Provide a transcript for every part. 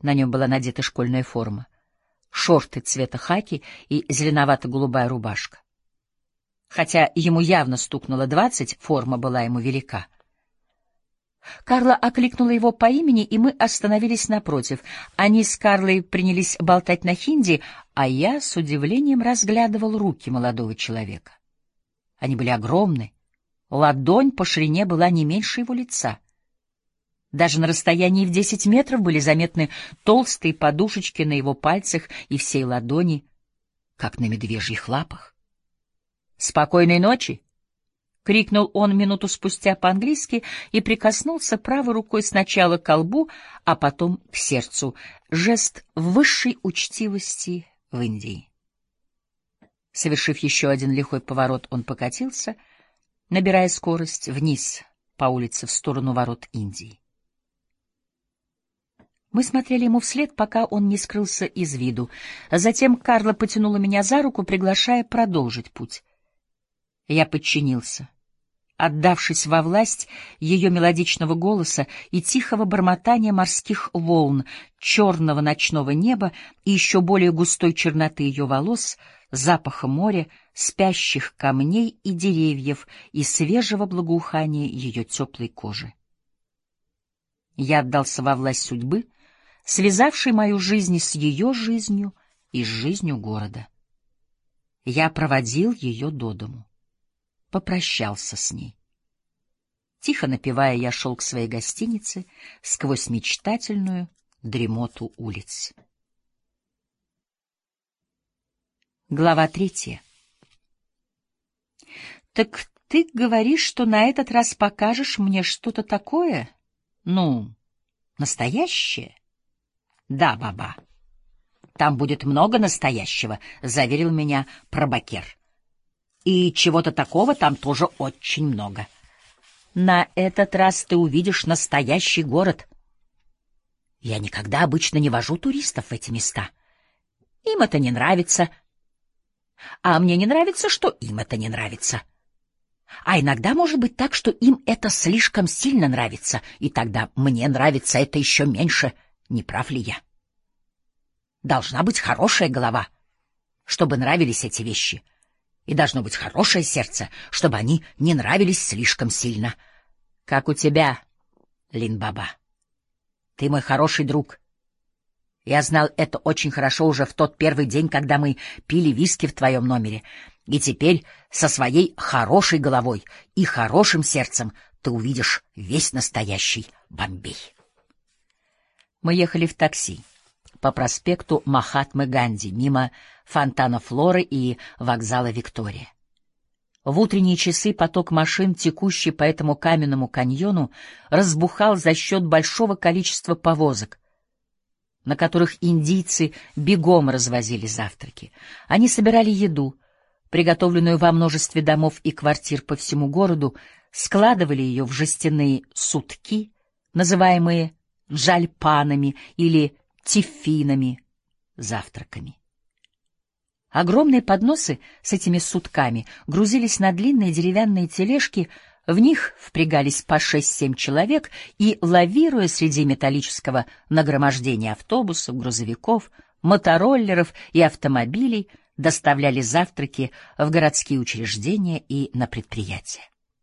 На нем была надета школьная форма, шорты цвета хаки и зеленовато-голубая рубашка. Хотя ему явно стукнуло 20, форма была ему велика. Карла окликнула его по имени, и мы остановились напротив. Они с Карлой принялись болтать на хинди, а я с удивлением разглядывал руки молодого человека. Они были огромны, ладонь по ширине была не меньше его лица. Даже на расстоянии в 10 метров были заметны толстые подушечки на его пальцах и всей ладони, как на медвежьих лапах. «Спокойной ночи!» — крикнул он минуту спустя по-английски и прикоснулся правой рукой сначала к колбу, а потом к сердцу. Жест высшей учтивости в Индии. Совершив еще один лихой поворот, он покатился, набирая скорость, вниз по улице в сторону ворот Индии. Мы смотрели ему вслед, пока он не скрылся из виду. Затем Карла потянула меня за руку, приглашая продолжить путь. Я подчинился, отдавшись во власть ее мелодичного голоса и тихого бормотания морских волн, черного ночного неба и еще более густой черноты ее волос, запаха моря, спящих камней и деревьев и свежего благоухания ее теплой кожи. Я отдался во власть судьбы, связавшей мою жизнь с ее жизнью и с жизнью города. Я проводил ее до дому, попрощался с ней. Тихо напевая, я шел к своей гостинице сквозь мечтательную дремоту улиц. Глава 3. «Так ты говоришь, что на этот раз покажешь мне что-то такое? Ну, настоящее?» «Да, баба. Там будет много настоящего», — заверил меня Прабакер. «И чего-то такого там тоже очень много. На этот раз ты увидишь настоящий город. Я никогда обычно не вожу туристов в эти места. Им это не нравится. А мне не нравится, что им это не нравится. А иногда может быть так, что им это слишком сильно нравится, и тогда мне нравится это еще меньше. Не прав ли я? Должна быть хорошая голова, чтобы нравились эти вещи. И должно быть хорошее сердце, чтобы они не нравились слишком сильно. Как у тебя, Лин-баба. Ты мой хороший друг. Я знал это очень хорошо уже в тот первый день, когда мы пили виски в твоем номере. И теперь со своей хорошей головой и хорошим сердцем ты увидишь весь настоящий Бомбей». Мы ехали в такси по проспекту Махатмы Ганди, мимо фонтана Флоры и вокзала Виктория. В утренние часы поток машин, текущий по этому каменному каньону, разбухал за счет большого количества повозок, на которых индийцы бегом развозили завтраки. Они собирали еду, приготовленную во множестве домов и квартир по всему городу, складывали ее в жестяные сутки, называемые джальпанами или тиффинами, завтраками. Огромные подносы с этими сутками грузились на длинные деревянные тележки, в них впрягались по 6-7 человек и, лавируя среди металлического нагромождения автобусов, грузовиков, мотороллеров и автомобилей, доставляли завтраки в городские учреждения и на предприятия.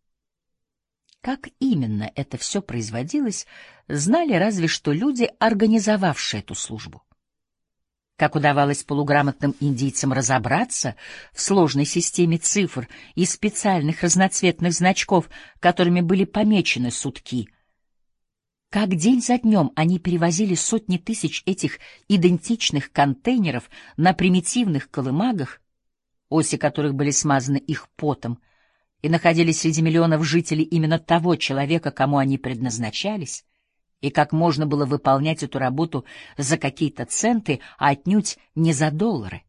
Как именно это все производилось, знали разве что люди, организовавшие эту службу. Как удавалось полуграмотным индийцам разобраться в сложной системе цифр и специальных разноцветных значков, которыми были помечены сутки. Как день за днем они перевозили сотни тысяч этих идентичных контейнеров на примитивных колымагах, оси которых были смазаны их потом, и находились среди миллионов жителей именно того человека, кому они предназначались, и как можно было выполнять эту работу за какие-то центы, а отнюдь не за доллары.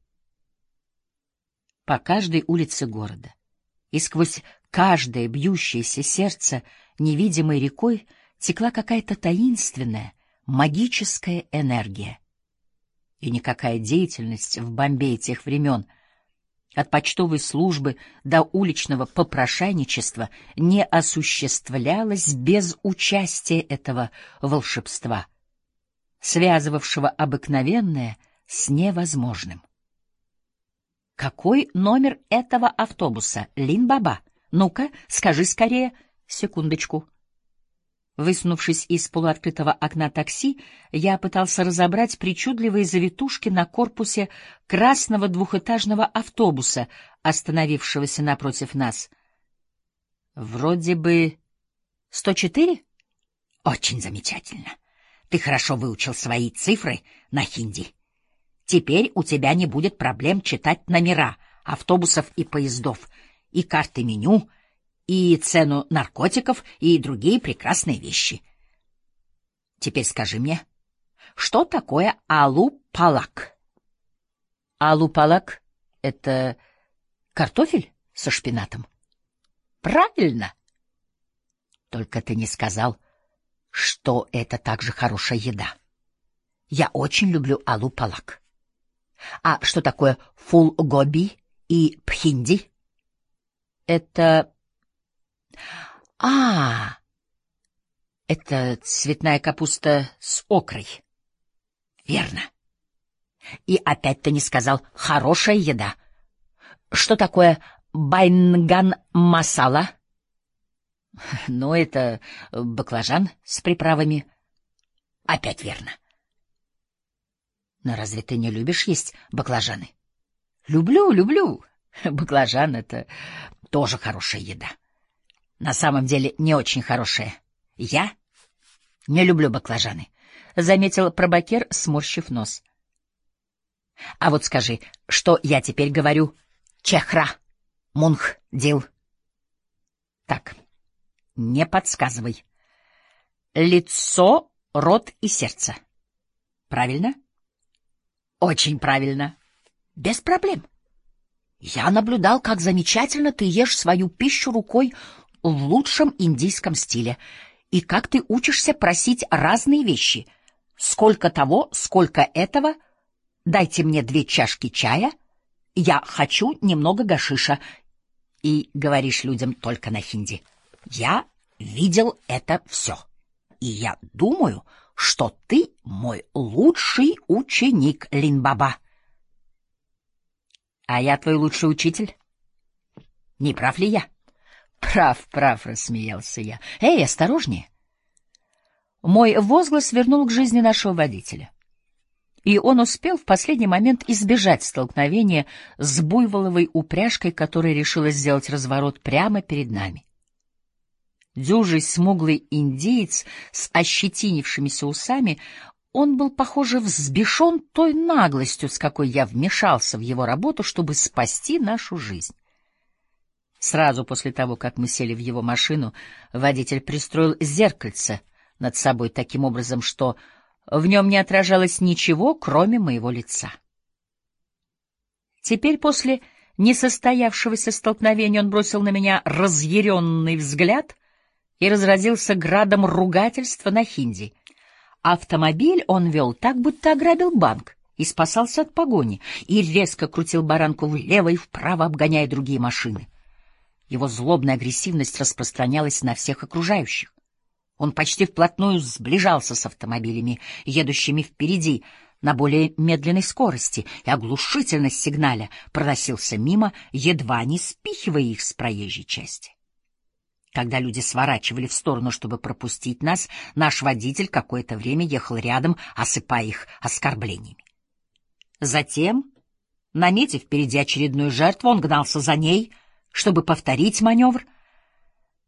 По каждой улице города и сквозь каждое бьющееся сердце невидимой рекой текла какая-то таинственная, магическая энергия. И никакая деятельность в Бомбее тех времен, от почтовой службы до уличного попрошайничества, не осуществлялась без участия этого волшебства, связывавшего обыкновенное с невозможным. Какой номер этого автобуса, Лин-Баба? Ну-ка, скажи скорее. Секундочку. Высунувшись из полуоткрытого окна такси, я пытался разобрать причудливые завитушки на корпусе красного двухэтажного автобуса, остановившегося напротив нас. Вроде бы 104? Очень замечательно. Ты хорошо выучил свои цифры на хинди. Теперь у тебя не будет проблем читать номера автобусов и поездов, и карты меню, и цену наркотиков, и другие прекрасные вещи. Теперь скажи мне, что такое алу-палак? Алу-палак — это картофель со шпинатом. Правильно. Только ты не сказал, что это также хорошая еда. Я очень люблю алу-палак. А что такое фул-гоби и пхинди? Это... это цветная капуста с окрой. Верно. И опять ты не сказал «хорошая еда». Что такое байнган-масала? Ну, это баклажан с приправами. Опять верно. Но разве ты не любишь есть баклажаны? Люблю, люблю. Баклажан — это тоже хорошая еда. На самом деле не очень хорошая. Я не люблю баклажаны, — заметил пробакер, сморщив нос. А вот скажи, что я теперь говорю? Чехра, мунх, дил. Так, не подсказывай. Лицо, рот и сердце. Правильно? Очень правильно. Без проблем. Я наблюдал, как замечательно ты ешь свою пищу рукой в лучшем индийском стиле, и как ты учишься просить разные вещи. Сколько того, сколько этого. Дайте мне 2 чашки чая. Я хочу немного гашиша. И говоришь людям только на хинди. Я видел это все. И я думаю, что ты мой лучший ученик, Лин-Баба. А я твой лучший учитель? Не прав ли я? Прав, прав, рассмеялся я. Эй, осторожнее. Мой возглас вернул к жизни нашего водителя. И он успел в последний момент избежать столкновения с буйволовой упряжкой, которая решила сделать разворот прямо перед нами. Дюжий смуглый индиец с ощетинившимися усами, он был, похоже, взбешен той наглостью, с какой я вмешался в его работу, чтобы спасти нашу жизнь. Сразу после того, как мы сели в его машину, водитель пристроил зеркальце над собой таким образом, что в нем не отражалось ничего, кроме моего лица. Теперь, после несостоявшегося столкновения, он бросил на меня разъяренный взгляд и разразился градом ругательства на хинди. Автомобиль он вел так, будто ограбил банк и спасался от погони, и резко крутил баранку влево и вправо, обгоняя другие машины. Его злобная агрессивность распространялась на всех окружающих. Он почти вплотную сближался с автомобилями, едущими впереди, на более медленной скорости, и оглушительно сигналя проносился мимо, едва не спихивая их с проезжей части. Когда люди сворачивали в сторону, чтобы пропустить нас, наш водитель какое-то время ехал рядом, осыпая их оскорблениями. Затем, наметив впереди очередную жертву, он гнался за ней, чтобы повторить маневр,